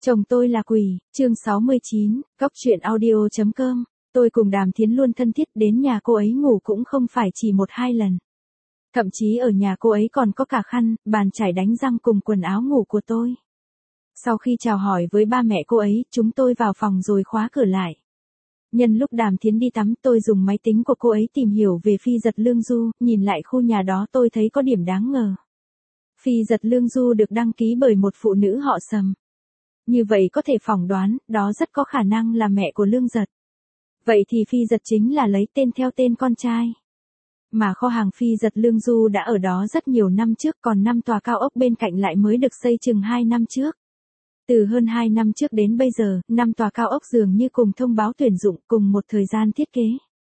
Chồng tôi là quỷ, chương 69, Cóc truyện audio.com. Tôi cùng Đàm Thiến luôn thân thiết, đến nhà cô ấy ngủ cũng không phải chỉ 1-2 lần. Thậm chí ở nhà cô ấy còn có cả khăn, bàn chải đánh răng cùng quần áo ngủ của tôi. Sau khi chào hỏi với ba mẹ cô ấy, chúng tôi vào phòng rồi khóa cửa lại. Nhân lúc Đàm Thiến đi tắm, tôi dùng máy tính của cô ấy tìm hiểu về Phi Giật Lương Du, nhìn lại khu nhà đó tôi thấy có điểm đáng ngờ. Phi Giật Lương Du được đăng ký bởi một phụ nữ họ Sầm. Như vậy có thể phỏng đoán, đó rất có khả năng là mẹ của Lương Giật. Vậy thì Phi Giật chính là lấy tên theo tên con trai. Mà kho hàng Phi Giật Lương Du đã ở đó rất nhiều năm trước, còn 5 tòa cao ốc bên cạnh lại mới được xây chừng 2 năm trước. Từ hơn 2 năm trước đến bây giờ, 5 tòa cao ốc dường như cùng thông báo tuyển dụng cùng một thời gian thiết kế.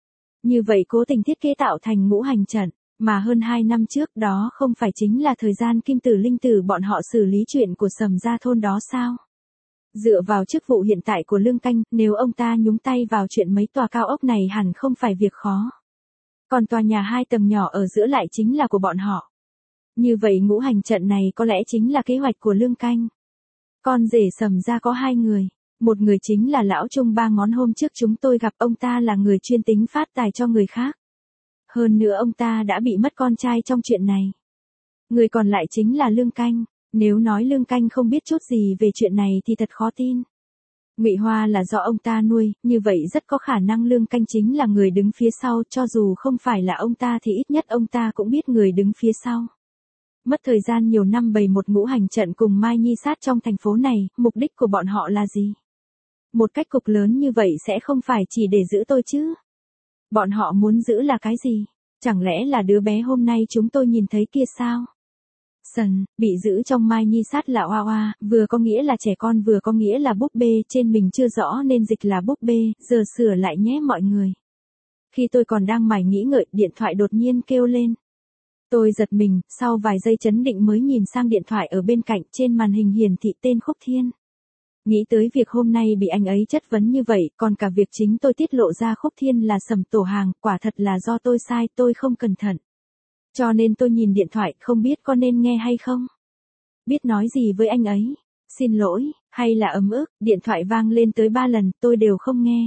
Như vậy cố tình thiết kế tạo thành ngũ hành trận, mà hơn 2 năm trước đó không phải chính là thời gian Kim Tử Linh Tử bọn họ xử lý chuyện của Sầm gia thôn đó sao? Dựa vào chức vụ hiện tại của Lương Canh, nếu ông ta nhúng tay vào chuyện mấy tòa cao ốc này hẳn không phải việc khó. Còn tòa nhà 2 tầng nhỏ ở giữa lại chính là của bọn họ. Như vậy ngũ hành trận này có lẽ chính là kế hoạch của Lương Canh. Con rể Sầm gia có 2 người. Một người chính là lão Trung Ba Ngón, hôm trước chúng tôi gặp ông ta là người chuyên tính phát tài cho người khác. Hơn nữa ông ta đã bị mất con trai trong chuyện này. Người còn lại chính là Lương Canh. Nếu nói Lương Canh không biết chút gì về chuyện này thì thật khó tin. Ngụy Hoa là do ông ta nuôi, như vậy rất có khả năng Lương Canh chính là người đứng phía sau, cho dù không phải là ông ta thì ít nhất ông ta cũng biết người đứng phía sau. Mất thời gian nhiều năm bày một ngũ hành trận cùng Mai Nhi sát trong thành phố này, mục đích của bọn họ là gì? Một cách cục lớn như vậy sẽ không phải chỉ để giữ tôi chứ? Bọn họ muốn giữ là cái gì? Chẳng lẽ là đứa bé hôm nay chúng tôi nhìn thấy kia sao? Sần, bị giữ trong Mai Nhi sát là Oa Oa, vừa có nghĩa là trẻ con vừa có nghĩa là búp bê, trên mình chưa rõ nên dịch là búp bê, giờ sửa lại nhé mọi người. Khi tôi còn đang mải nghĩ ngợi, điện thoại đột nhiên kêu lên. Tôi giật mình, sau vài giây chấn định mới nhìn sang điện thoại ở bên cạnh, trên màn hình hiển thị tên Khúc Thiên. Nghĩ tới việc hôm nay bị anh ấy chất vấn như vậy, còn cả việc chính tôi tiết lộ ra Khúc Thiên là Sầm tổ hàng, quả thật là do tôi sai, tôi không cẩn thận. Cho nên tôi nhìn điện thoại, không biết có nên nghe hay không? Biết nói gì với anh ấy? Xin lỗi, hay là ấm ức, điện thoại vang lên tới 3 lần, tôi đều không nghe.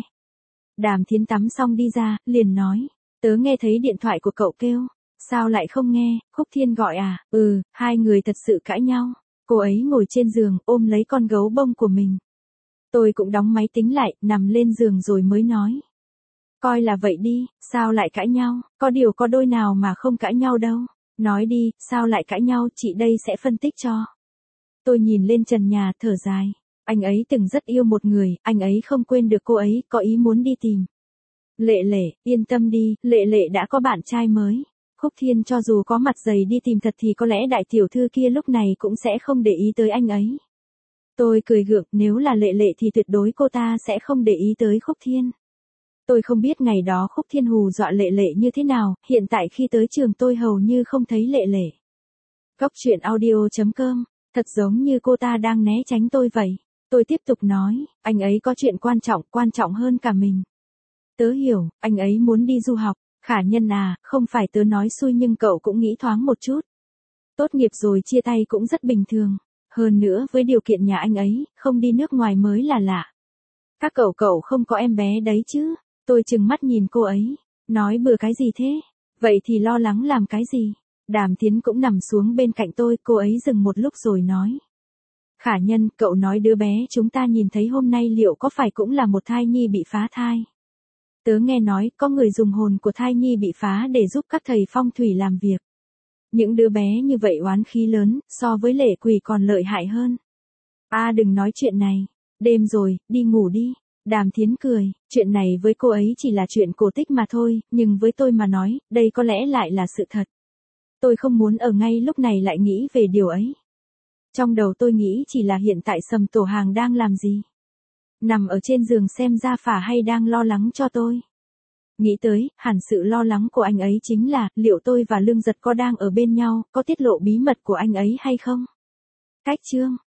Đàm Thiến tắm xong đi ra, liền nói, tớ nghe thấy điện thoại của cậu kêu. Sao lại không nghe? Khúc Thiên gọi à? Hai người thật sự cãi nhau. Cô ấy ngồi trên giường, ôm lấy con gấu bông của mình. Tôi cũng đóng máy tính lại, nằm lên giường rồi mới nói. Coi là vậy đi, sao lại cãi nhau? Có điều có đôi nào mà không cãi nhau đâu. Nói đi, sao lại cãi nhau, chị đây sẽ phân tích cho. Tôi nhìn lên trần nhà, thở dài. Anh ấy từng rất yêu một người, anh ấy không quên được cô ấy, có ý muốn đi tìm. Lệ Lệ, yên tâm đi, Lệ Lệ đã có bạn trai mới. Khúc Thiên cho dù có mặt dày đi tìm thật thì có lẽ đại tiểu thư kia lúc này cũng sẽ không để ý tới anh ấy. Tôi cười gượng, nếu là Lệ Lệ thì tuyệt đối cô ta sẽ không để ý tới Khúc Thiên. Tôi không biết ngày đó Khúc Thiên hù dọa Lệ Lệ như thế nào, hiện tại khi tới trường tôi hầu như không thấy Lệ Lệ. Cóc truyện audio.com, thật giống như cô ta đang né tránh tôi vậy. Tôi tiếp tục nói, anh ấy có chuyện quan trọng hơn cả mình. Tớ hiểu, anh ấy muốn đi du học. Khả Nhân à, không phải tớ nói xui nhưng cậu cũng nghĩ thoáng một chút. Tốt nghiệp rồi chia tay cũng rất bình thường. Hơn nữa với điều kiện nhà anh ấy, không đi nước ngoài mới là lạ. Các cậu không có em bé đấy chứ? Tôi trừng mắt nhìn cô ấy. Nói bừa cái gì thế? Vậy thì lo lắng làm cái gì? Đàm Thiến cũng nằm xuống bên cạnh tôi, cô ấy dừng một lúc rồi nói. Khả Nhân, cậu nói đứa bé chúng ta nhìn thấy hôm nay liệu có phải cũng là một thai nhi bị phá thai? Tớ nghe nói có người dùng hồn của thai nhi bị phá để giúp các thầy phong thủy làm việc. Những đứa bé như vậy oán khí lớn, so với lệ quỷ còn lợi hại hơn. Đừng nói chuyện này. Đêm rồi, đi ngủ đi. Đàm Thiến cười, chuyện này với cô ấy chỉ là chuyện cổ tích mà thôi, nhưng với tôi mà nói, đây có lẽ lại là sự thật. Tôi không muốn ở ngay lúc này lại nghĩ về điều ấy. Trong đầu tôi nghĩ chỉ là hiện tại Sầm tổ hàng đang làm gì. Nằm ở trên giường xem ra phả hay đang lo lắng cho tôi. Nghĩ tới, hẳn sự lo lắng của anh ấy chính là, liệu tôi và Lương Giật có đang ở bên nhau, có tiết lộ bí mật của anh ấy hay không? Cách chương.